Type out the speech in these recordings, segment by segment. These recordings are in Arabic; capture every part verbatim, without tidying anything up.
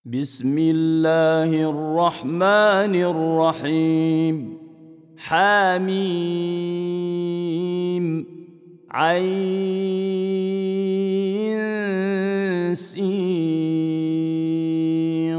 بسم الله الرحمن الرحيم. حميم عين سين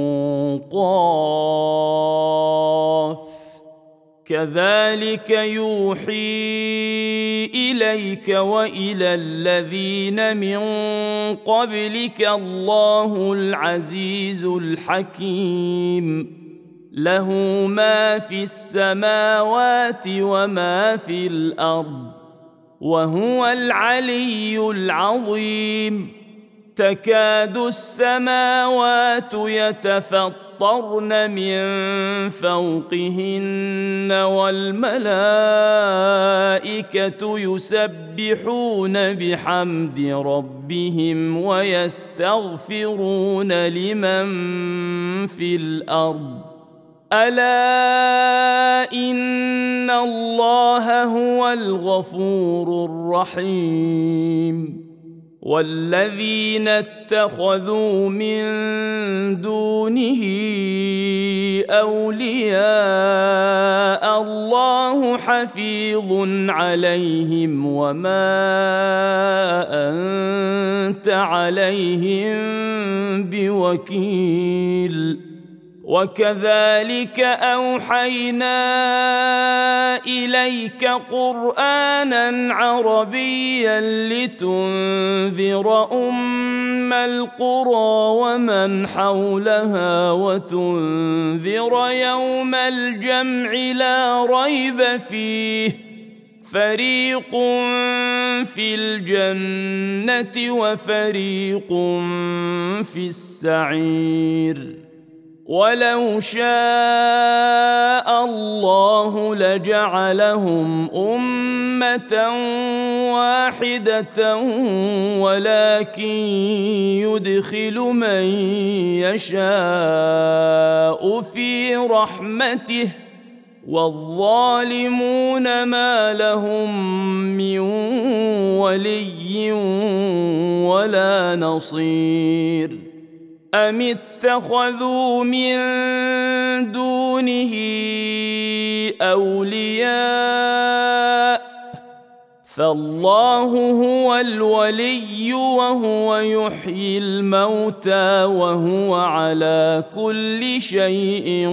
قاف كذلك يوحي إليك وإلى الذين من قبلك الله العزيز الحكيم له ما في السماوات وما في الأرض وهو العلي العظيم. تكاد السماوات يتفطرن من فوقهن والملائكة يسبحون بحمد ربهم ويستغفرون لمن في الأرض ألا إن الله هو الغفور الرحيم. والذين اتخذوا من دونه أولياء الله حفيظ عليهم وما أنت عليهم بوكيل. وكذلك أوحينا إليك قرآنا عربيا لتنذر أم القرى ومن حولها وتنذر يوم الجمع لا ريب فيه فريق في الجنة وفريق في السعير. ولو شاء الله لجعلهم أمة واحدة ولكن يدخل من يشاء في رحمته والظالمون ما لهم من ولي ولا نصير. أم اتخذوا من دونه أولياء فالله هو الولي وهو يحيي الموتى وهو على كل شيء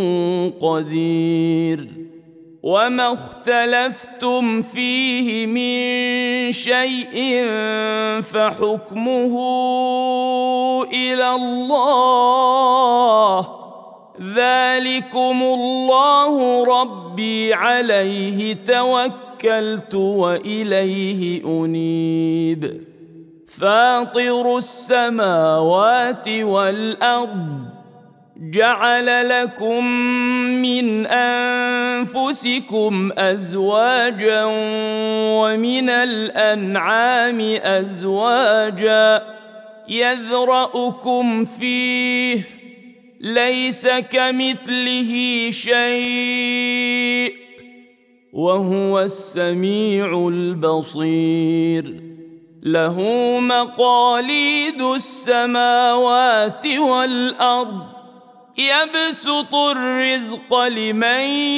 قدير. وما اختلفتم فيه من شيء فحكمه إلى الله ذلكم الله ربي عليه توكلت وإليه أنيب. فاطر السماوات والأرض جعل لكم من أنفسكم أزواجا ومن الأنعام أزواجا يذرأكم فيه ليس كمثله شيء وهو السميع البصير. له مقاليد السماوات والأرض يبسط الرزق لمن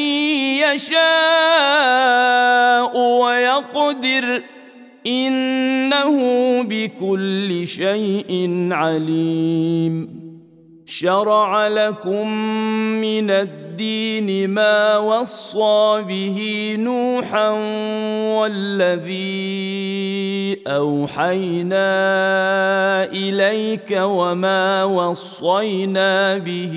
يشاء ويقدر إنه بكل شيء عليم. شرع لكم من الدين ما وصى به نوحا والذي أوحينا إليك وما وصينا به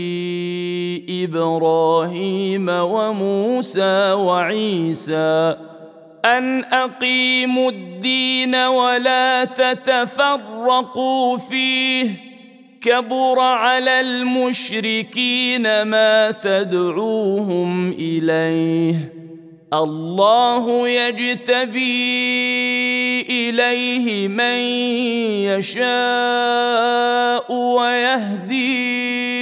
إبراهيم وموسى وعيسى أن أقيموا الدين ولا تتفرقوا فيه كبر على المشركين ما تدعوهم إليه. الله يجتبي إليه من يشاء ويهدي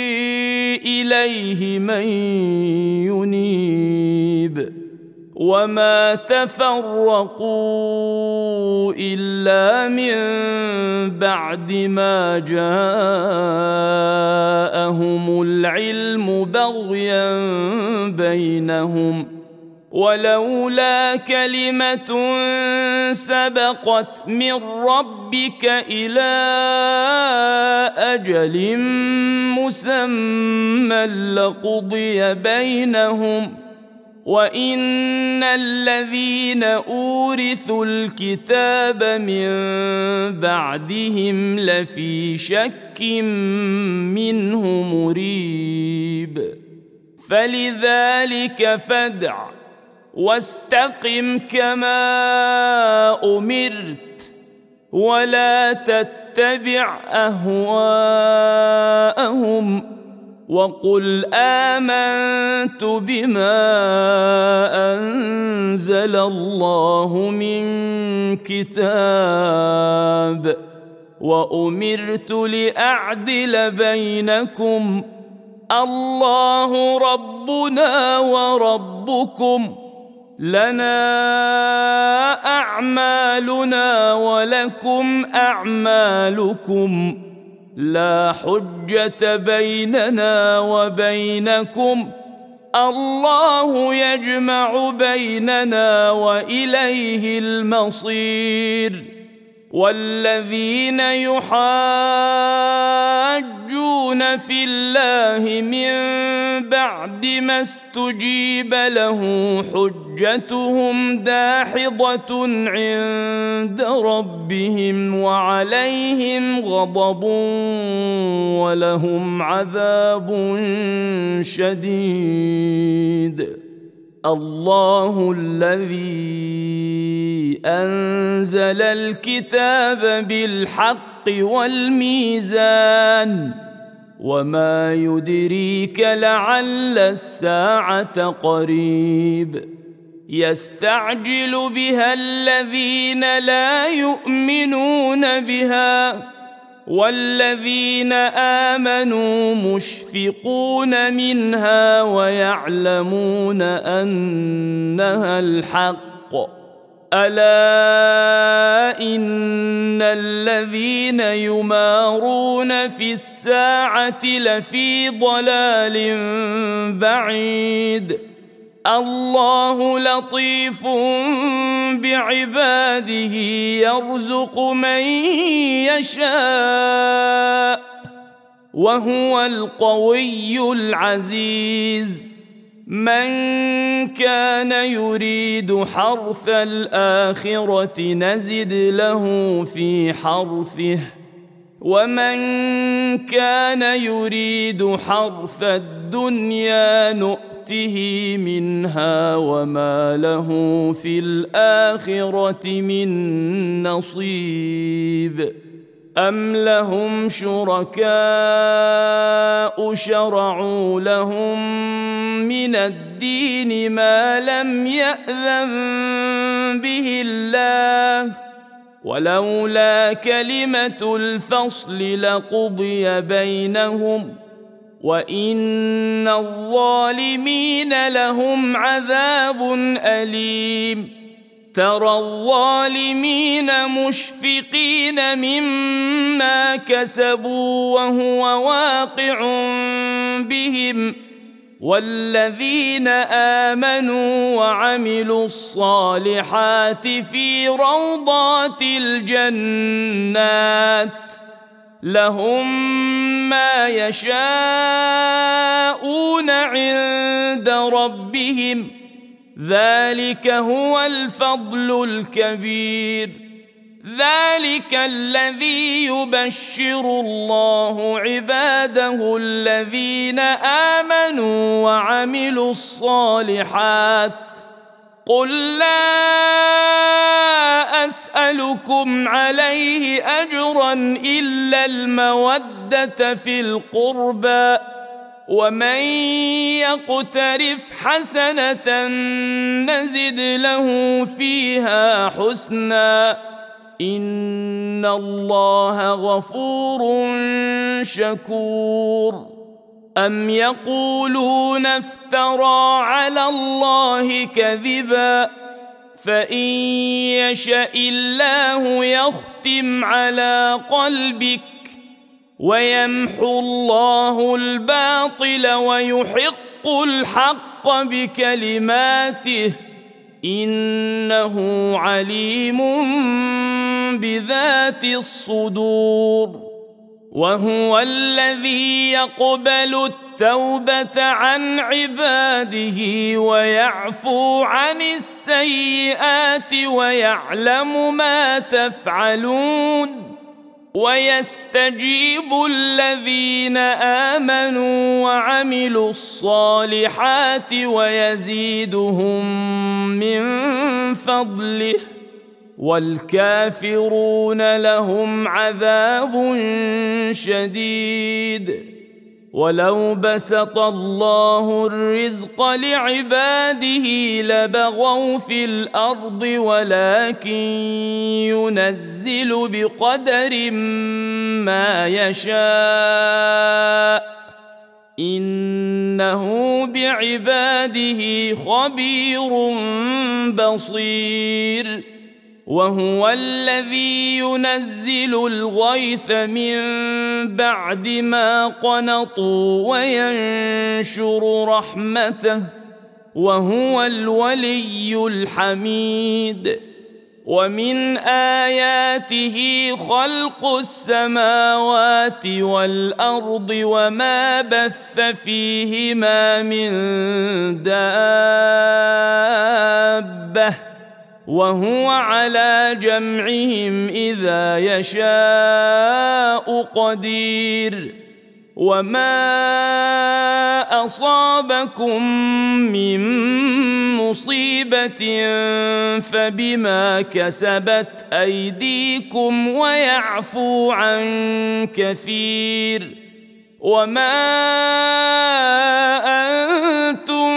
إليه من ينيب. وما تفرقوا إلا من بعد ما جاءهم العلم بغيا بينهم ولولا كلمة سبقت من ربك إلى أجل مسمى لقضي بينهم وإن الذين أورثوا الكتاب من بعدهم لفي شك منه مريب فلذلك فادع واستقم كما أمرت ولا تتبع أهواءهم وقل آمنت بما أنزل الله من كتاب وأمرت لأعدل بينكم الله ربنا وربكم لنا أعمالنا ولكم أعمالكم لا حجة بيننا وبينكم الله يجمع بيننا وإليه المصير والذين يحاجون في الله من بعد ما استجيب له حجتهم داحضة عند ربهم وعليهم غضب ولهم عذاب شديد الله الذي أنزل الكتاب بالحق والميزان وما يدريك لعل الساعة قريب يستعجل بها الذين لا يؤمنون بها والذين آمنوا مشفقون منها ويعلمون أنها الحق ألا إن الذين يمارون في الساعة لفي ضلال بعيد الله لطيف بعباده يرزق من يشاء وهو القوي العزيز من كان يريد حرث الآخرة نزد له في حرثه ومن كان يريد حرث الدنيا نؤته منها وما له في الآخرة من نصيب أم لهم شركاء شرعوا لهم من الدين ما لم يأذن به الله ولولا كلمة الفصل لقضي بينهم وإن الظالمين لهم عذاب أليم ترى الظالمين مشفقين مما كسبوا وهو واقع بهم والذين آمنوا وعملوا الصالحات في روضات الجنات لهم ما يشاءون عند ربهم ذلك هو الفضل الكبير ذلك الذي يبشر الله عباده الذين آمنوا وعملوا الصالحات قل لا أسألكم عليه أجرا إلا المودة في القربى ومن يقترف حسنة نزد له فيها حسنا إن الله غفور شكور أم يقولون افترى على الله كذبا فإن يشأ الله يختم على قلبك ويمحو الله الباطل ويحق الحق بكلماته إنه عليم بذات الصدور. وهو الذي يقبل التوبة عن عباده ويعفو عن السيئات ويعلم ما تفعلون، ويستجيب الذين آمنوا وعملوا الصالحات ويزيدهم من فضله، والكافرون لهم عذاب شديد. ولو بسط الله الرزق لعباده لبغوا في الأرض ولكن ينزل بقدر ما يشاء إنه بعباده خبير بصير. وهو الذي ينزل الغيث من بعد ما قنطوا وينشر رحمته وهو الولي الحميد. ومن آياته خلق السماوات والأرض وما بث فيهما من دابة وهو على جمعهم إذا يشاء قدير. وما أصابكم من مصيبة فبما كسبت أيديكم ويعفو عن كثير. وما أنتم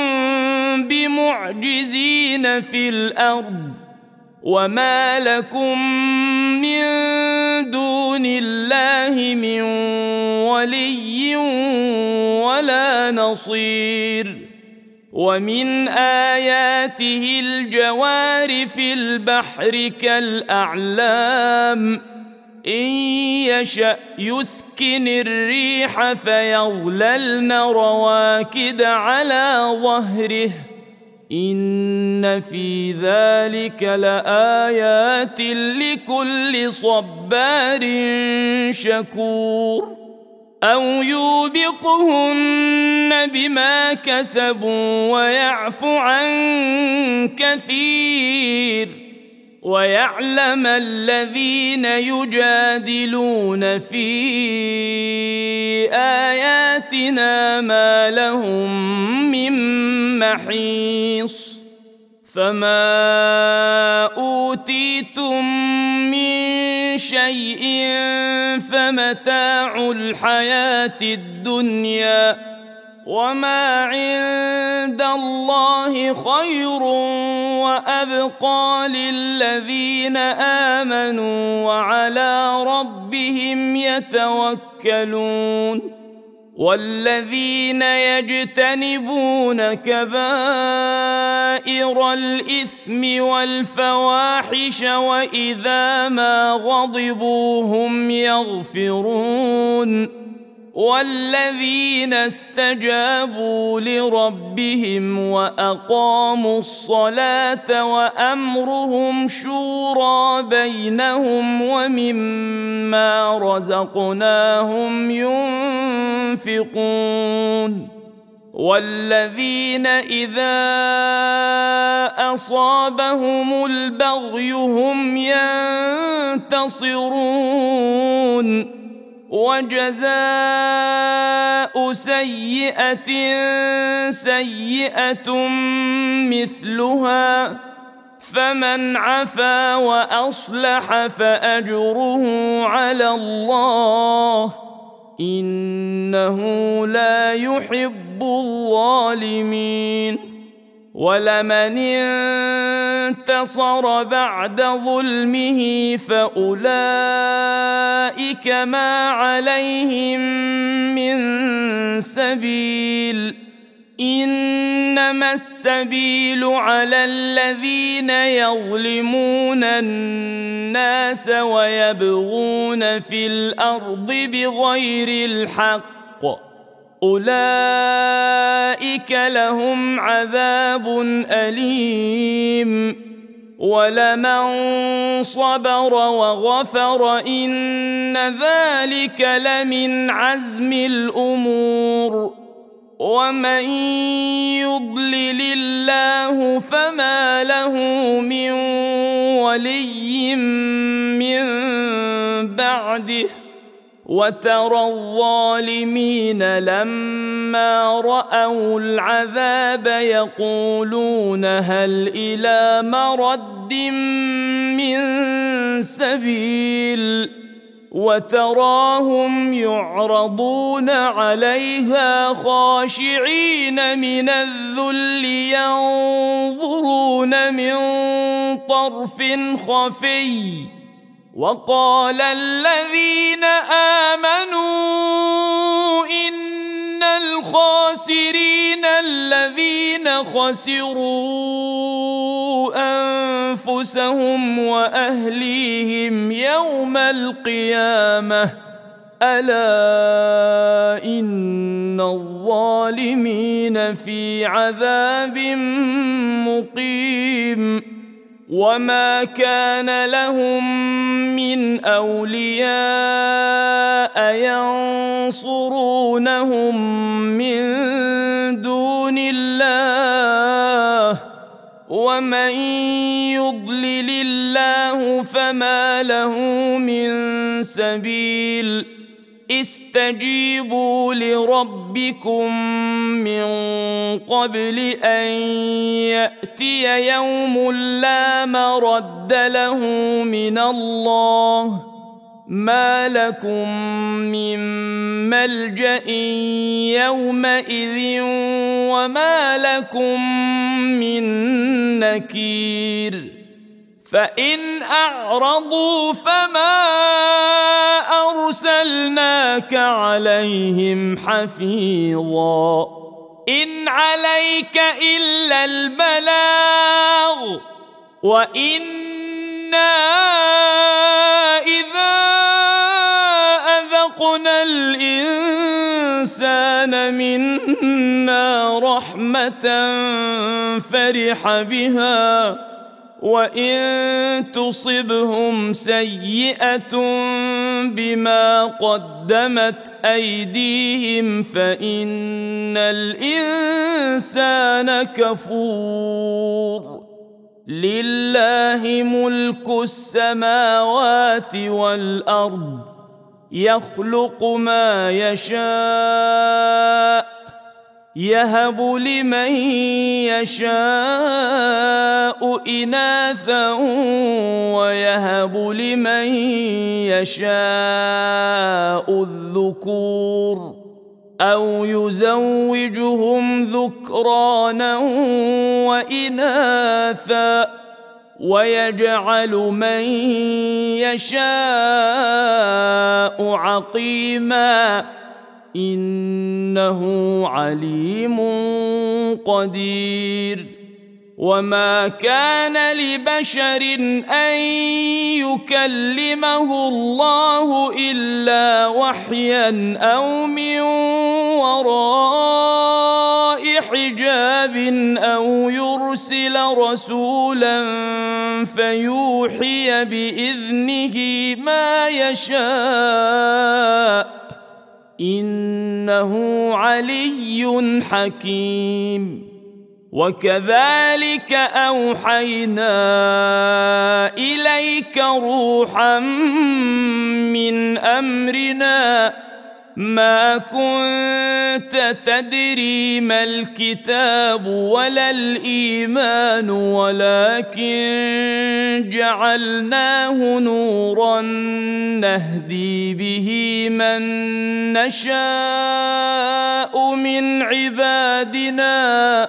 بمعجزين في الأرض وما لكم من دون الله من ولي ولا نصير. ومن آياته الجوار في البحر كالأعلام إن يشأ يسكن الريح فيظللن رواكد على ظهره إن في ذلك لآيات لكل صبار شكور. أو يوبقهن بما كسبوا ويعفو عن كثير ويعلم الذين يجادلون في آياتنا ما لهم من محيص. فما أوتيتم من شيء فمتاع الحياة الدنيا وما عند الله خير وأبقى للذين آمنوا وعلى ربهم يتوكلون. والذين يجتنبون كبائر الإثم والفواحش وإذا ما غضبوا هم يغفرون. والذين استجابوا لربهم وأقاموا الصلاة وأمرهم شورى بينهم ومما رزقناهم ينفقون. والذين إذا أصابهم البغي هم ينتصرون. وجزاء سيئة سيئة مثلها فمن عفا وأصلح فأجره على الله إنه لا يحب الظالمين. ولمن انتصر بعد ظلمه فأولئك ما عليهم من سبيل إنما السبيل على الذين يظلمون الناس ويبغون في الأرض بغير الحق أولئك لهم عذاب أليم ولمن صبر وغفر إن ذلك لمن عزم الأمور ومن يضلل الله فما له من ولي من بعده وترى الظالمين لما رأوا العذاب يقولون هل إلى مرد من سبيل وتراهم يعرضون عليها خاشعين من الذل ينظرون من طرف خفي وقال الذين آمنوا إن الخاسرين الذين خسروا أنفسهم وأهليهم يوم القيامة ألا إن الظالمين في عذاب مقيم وما كان لهم من أولياء ينصرونهم من دون الله ومن يضلل الله فما له من سبيل استجيبوا لربكم من قبل أن يأتي يوم لا مرد له من الله ما لكم من ملجأ يومئذ وما لكم من نكير فإن أعرضوا فما أرسلناك عليهم حفيظا إن عليك إلا البلاغ وإنا إذا أذقنا الإنسان منا رحمة فرح بها وإن تصبهم سيئة بما قدمت أيديهم فإن الإنسان كفور لله ملك السماوات والأرض يخلق ما يشاء يهب لمن يشاء إناثا ويهب لمن يشاء الذكور أو يزوجهم ذكرانا وإناثا ويجعل من يشاء عقيما إنه عليم قدير وما كان لبشر أن يكلمه الله إلا وحيا أو من وراء حجاب أو يرسل رسولا فيوحي بإذنه ما يشاء إنه علي حكيم وكذلك أوحينا إليك روحا من أمرنا ما كنت تدري ما الكتاب ولا الإيمان ولكن جعلناه نورا نهدي به من نشاء من عبادنا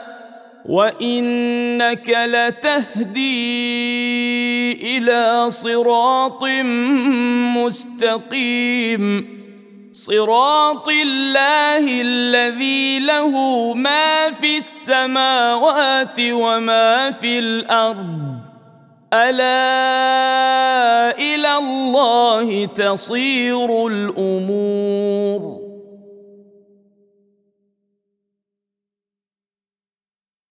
وإنك لتهدي إلى صراط مستقيم صراط الله الذي له ما في السماوات وما في الأرض ألا إلى الله تصير الأمور